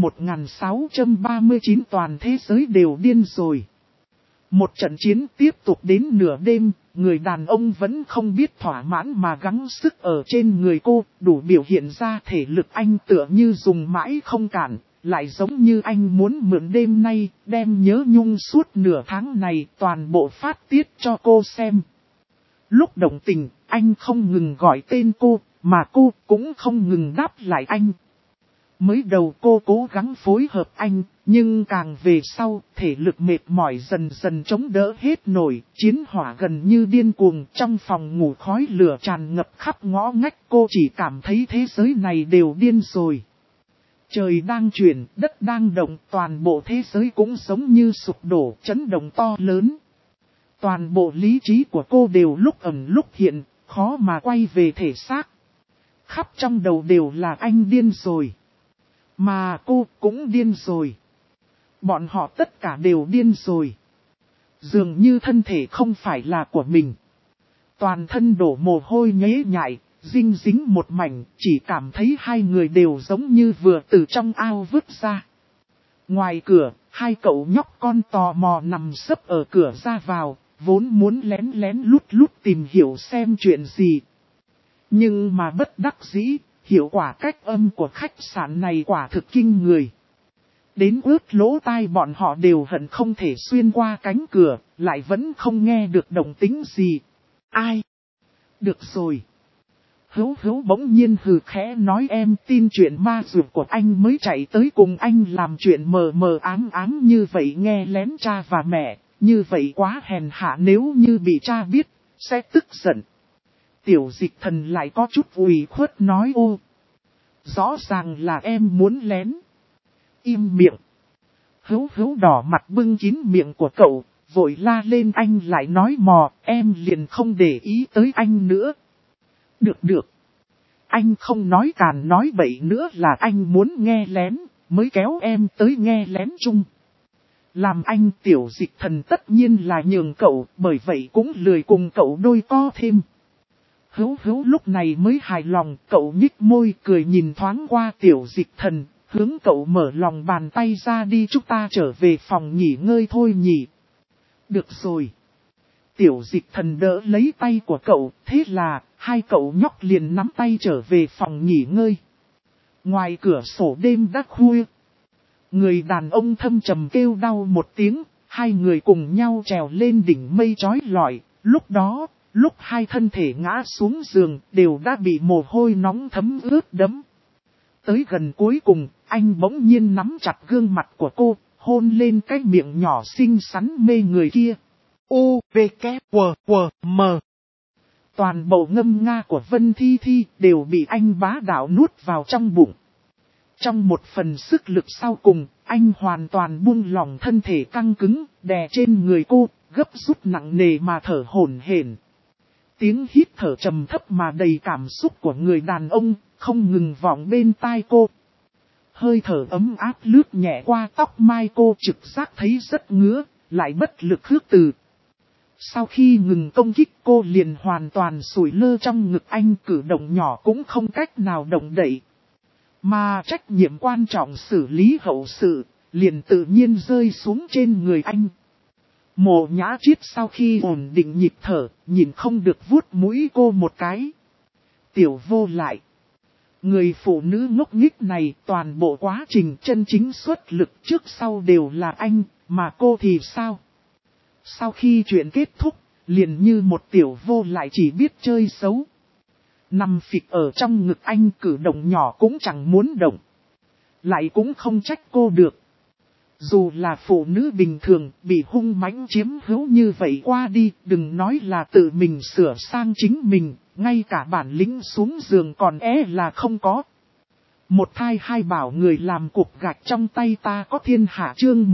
1639 toàn thế giới đều điên rồi. Một trận chiến tiếp tục đến nửa đêm, người đàn ông vẫn không biết thỏa mãn mà gắng sức ở trên người cô, đủ biểu hiện ra thể lực anh tựa như dùng mãi không cản, lại giống như anh muốn mượn đêm nay, đem nhớ nhung suốt nửa tháng này toàn bộ phát tiết cho cô xem. Lúc động tình, anh không ngừng gọi tên cô, mà cô cũng không ngừng đáp lại anh. Mới đầu cô cố gắng phối hợp anh, nhưng càng về sau, thể lực mệt mỏi dần dần chống đỡ hết nổi, chiến hỏa gần như điên cuồng, trong phòng ngủ khói lửa tràn ngập khắp ngõ ngách, cô chỉ cảm thấy thế giới này đều điên rồi. Trời đang chuyển, đất đang động, toàn bộ thế giới cũng giống như sụp đổ, chấn động to lớn. Toàn bộ lý trí của cô đều lúc ẩn lúc hiện, khó mà quay về thể xác. Khắp trong đầu đều là anh điên rồi. Mà cô cũng điên rồi. Bọn họ tất cả đều điên rồi. Dường như thân thể không phải là của mình. Toàn thân đổ mồ hôi nhễ nhại, dinh dính một mảnh, chỉ cảm thấy hai người đều giống như vừa từ trong ao vứt ra. Ngoài cửa, hai cậu nhóc con tò mò nằm sấp ở cửa ra vào, vốn muốn lén lén lút lút tìm hiểu xem chuyện gì. Nhưng mà bất đắc dĩ, hiệu quả cách âm của khách sạn này quả thực kinh người. Đến ướt lỗ tai bọn họ đều hận không thể xuyên qua cánh cửa, lại vẫn không nghe được động tĩnh gì. Ai? Được rồi. Hữu bỗng nhiên hừ khẽ nói em tin chuyện ma dược của anh mới chạy tới cùng anh làm chuyện mờ mờ ám như vậy nghe lén cha và mẹ, như vậy quá hèn hạ nếu như bị cha biết, sẽ tức giận. Tiểu Dịch Thần lại có chút ủy khuất nói ô. Rõ ràng là em muốn lén. Im miệng. Hữu đỏ mặt bưng kín miệng của cậu, vội la lên anh lại nói mò, em liền không để ý tới anh nữa. Được. Anh không nói càn nói bậy nữa là anh muốn nghe lén, mới kéo em tới nghe lén chung. Làm anh Tiểu Dịch Thần tất nhiên là nhường cậu, bởi vậy cũng lười cùng cậu đôi co thêm. Hữu lúc này mới hài lòng, cậu nhích môi cười nhìn thoáng qua Tiểu Dịch Thần, hướng cậu mở lòng bàn tay ra đi chúng ta trở về phòng nghỉ ngơi thôi nhỉ. Được rồi. Tiểu Dịch Thần đỡ lấy tay của cậu, thế là, hai cậu nhóc liền nắm tay trở về phòng nghỉ ngơi. Ngoài cửa sổ đêm đã khuya. Người đàn ông thâm trầm kêu đau một tiếng, hai người cùng nhau trèo lên đỉnh mây chói lọi, lúc đó, lúc hai thân thể ngã xuống giường, đều đã bị mồ hôi nóng thấm ướt đẫm. Tới gần cuối cùng, anh bỗng nhiên nắm chặt gương mặt của cô, hôn lên cái miệng nhỏ xinh xắn mê người kia. U, V, K, W, M. Toàn bộ ngâm nga của Vân Thi Thi đều bị anh bá đạo nuốt vào trong bụng. Trong một phần sức lực sau cùng, anh hoàn toàn buông lỏng thân thể căng cứng, đè trên người cô, gấp rút nặng nề mà thở hổn hển. Tiếng hít thở trầm thấp mà đầy cảm xúc của người đàn ông, không ngừng vọng bên tai cô. Hơi thở ấm áp lướt nhẹ qua tóc mai cô trực giác thấy rất ngứa, lại bất lực khước từ. Sau khi ngừng công kích cô liền hoàn toàn sủi lơ trong ngực anh, cử động nhỏ cũng không cách nào động đậy. Mà trách nhiệm quan trọng xử lý hậu sự, liền tự nhiên rơi xuống trên người anh. Mộ Nhã Triết sau khi ổn định nhịp thở, nhìn không được vuốt mũi cô một cái. Tiểu Vô lại. Người phụ nữ ngốc nghếch này toàn bộ quá trình chân chính xuất lực trước sau đều là anh, mà cô thì sao? Sau khi chuyện kết thúc, liền như một tiểu vô lại chỉ biết chơi xấu. Nằm phịch ở trong ngực anh, cử động nhỏ cũng chẳng muốn động. Lại cũng không trách cô được. Dù là phụ nữ bình thường, bị hung mãnh chiếm hữu như vậy qua đi, đừng nói là tự mình sửa sang chính mình, ngay cả bản lĩnh xuống giường còn là không có. Một thai hai bảo người làm cục gạch trong tay ta có thiên hạ chương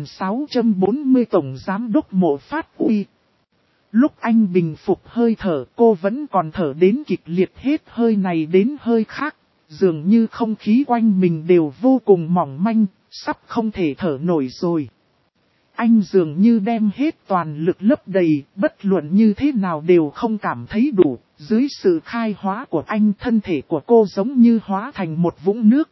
1640 Tổng Giám đốc Mộ Phát Uy. Lúc anh bình phục hơi thở, cô vẫn còn thở đến kịch liệt, hết hơi này đến hơi khác, dường như không khí quanh mình đều vô cùng mỏng manh, sắp không thể thở nổi rồi. Anh dường như đem hết toàn lực lấp đầy, bất luận như thế nào đều không cảm thấy đủ. Dưới sự khai hóa của anh, thân thể của cô giống như hóa thành một vũng nước.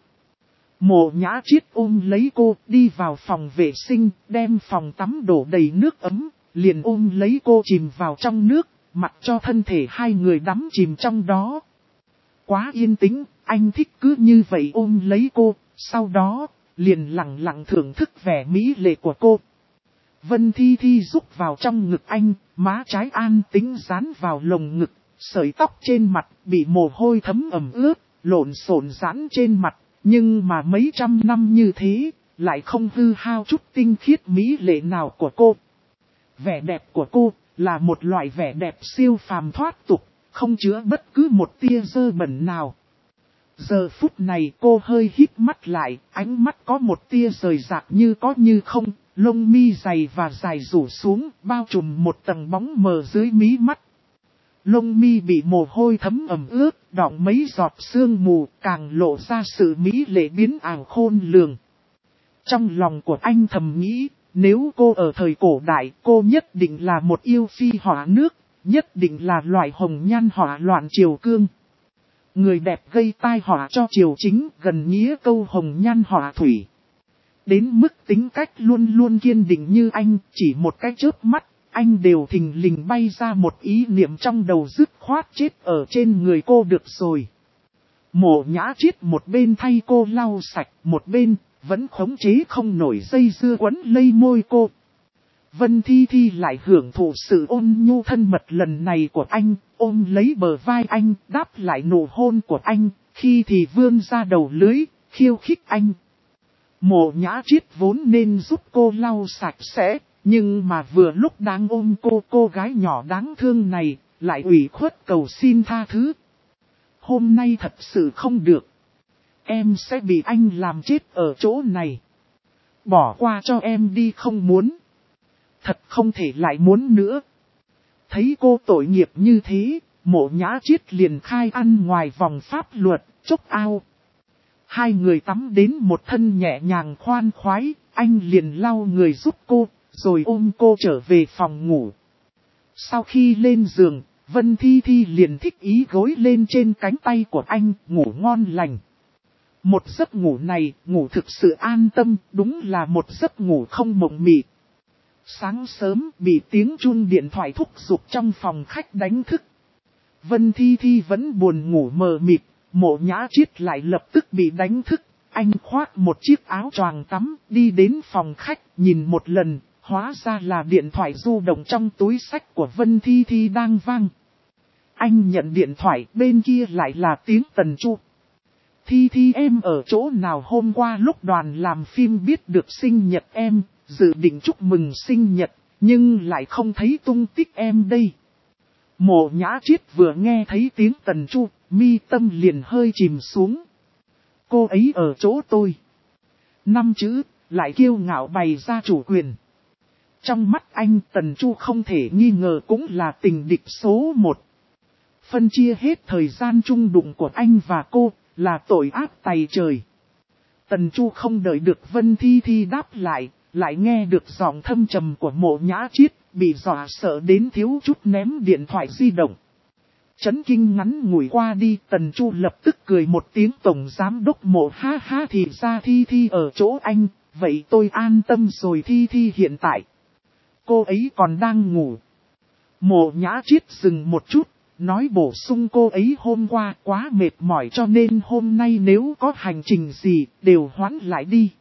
Mộ Nhã Triết ôm lấy cô, đi vào phòng vệ sinh, đem phòng tắm đổ đầy nước ấm, liền ôm lấy cô chìm vào trong nước, mặc cho thân thể hai người đắm chìm trong đó. Quá yên tĩnh, anh thích cứ như vậy ôm lấy cô, sau đó, liền lặng lặng thưởng thức vẻ mỹ lệ của cô. Vân Thi Thi rúc vào trong ngực anh, má trái an tĩnh dán vào lồng ngực, sợi tóc trên mặt bị mồ hôi thấm ẩm ướt, lộn xộn dán trên mặt, nhưng mà mấy trăm năm như thế, lại không hư hao chút tinh khiết mỹ lệ nào của cô. Vẻ đẹp của cô là một loại vẻ đẹp siêu phàm thoát tục, không chứa bất cứ một tia dơ bẩn nào. Giờ phút này cô hơi hít mắt lại, ánh mắt có một tia rời rạc như có như không, lông mi dày và dài rủ xuống, bao trùm một tầng bóng mờ dưới mí mắt. Lông mi bị mồ hôi thấm ẩm ướt, đọng mấy giọt sương mù, càng lộ ra sự mỹ lệ biến ảo khôn lường. Trong lòng của anh thầm nghĩ, nếu cô ở thời cổ đại, cô nhất định là một yêu phi hỏa nước, nhất định là loại hồng nhan hỏa loạn triều cương. Người đẹp gây tai họa cho triều chính, gần nghĩa câu hồng nhan họa thủy. Đến mức tính cách luôn luôn kiên định như anh, chỉ một cái chớp mắt, anh đều thình lình bay ra một ý niệm trong đầu dứt khoát chết ở trên người cô được rồi. Mộ Nhã Triết một bên thay cô lau sạch, một bên vẫn khống chế không nổi dây dưa quấn lây môi cô. Vân Thi Thi lại hưởng thụ sự ôn nhu thân mật lần này của anh, ôm lấy bờ vai anh, đáp lại nụ hôn của anh, khi thì vươn ra đầu lưới, khiêu khích anh. Mộ Nhã Triết vốn nên giúp cô lau sạch sẽ, nhưng mà vừa lúc đang ôm cô gái nhỏ đáng thương này, lại ủy khuất cầu xin tha thứ. Hôm nay thật sự không được. Em sẽ bị anh làm chết ở chỗ này. Bỏ qua cho em đi, không muốn. Thật không thể lại muốn nữa. Thấy cô tội nghiệp như thế, Mộ Nhã Triết liền khai ăn ngoài vòng pháp luật, chốc ao. Hai người tắm đến một thân nhẹ nhàng khoan khoái, anh liền lau người giúp cô, rồi ôm cô trở về phòng ngủ. Sau khi lên giường, Vân Thi Thi liền thích ý gối lên trên cánh tay của anh, ngủ ngon lành. Một giấc ngủ này, ngủ thực sự an tâm, đúng là một giấc ngủ không mộng mị. Sáng sớm bị tiếng chuông điện thoại thúc giục trong phòng khách đánh thức. Vân Thi Thi vẫn buồn ngủ mờ mịt, Mộ Nhã Triết lại lập tức bị đánh thức. Anh khoác một chiếc áo choàng tắm, đi đến phòng khách, nhìn một lần, hóa ra là điện thoại du động trong túi xách của Vân Thi Thi đang vang. Anh nhận điện thoại, bên kia lại là tiếng Tần Chu. Thi Thi em ở chỗ nào, hôm qua lúc đoàn làm phim biết được sinh nhật em, dự định chúc mừng sinh nhật, nhưng lại không thấy tung tích em đây. Mộ Nhã Triết vừa nghe thấy tiếng Tần Chu, mi tâm liền hơi chìm xuống. Cô ấy ở chỗ tôi. 5 chữ, lại kiêu ngạo bày ra chủ quyền. Trong mắt anh, Tần Chu không thể nghi ngờ cũng là tình địch số 1. Phân chia hết thời gian chung đụng của anh và cô, là tội ác tày trời. Tần Chu không đợi được Vân Thi Thi đáp lại nghe được giọng thâm trầm của Mộ Nhã Triết, bị dọa sợ đến thiếu chút ném điện thoại di động. Chấn kinh ngắn ngủi qua đi, Tần Chu lập tức cười một tiếng, Tổng Giám đốc Mộ, ha ha, thì ra Thi Thi ở chỗ anh, vậy tôi an tâm rồi. Thi Thi hiện tại, cô ấy còn đang ngủ. Mộ Nhã Triết dừng một chút, nói bổ sung cô ấy hôm qua quá mệt mỏi cho nên hôm nay nếu có hành trình gì, đều hoãn lại đi.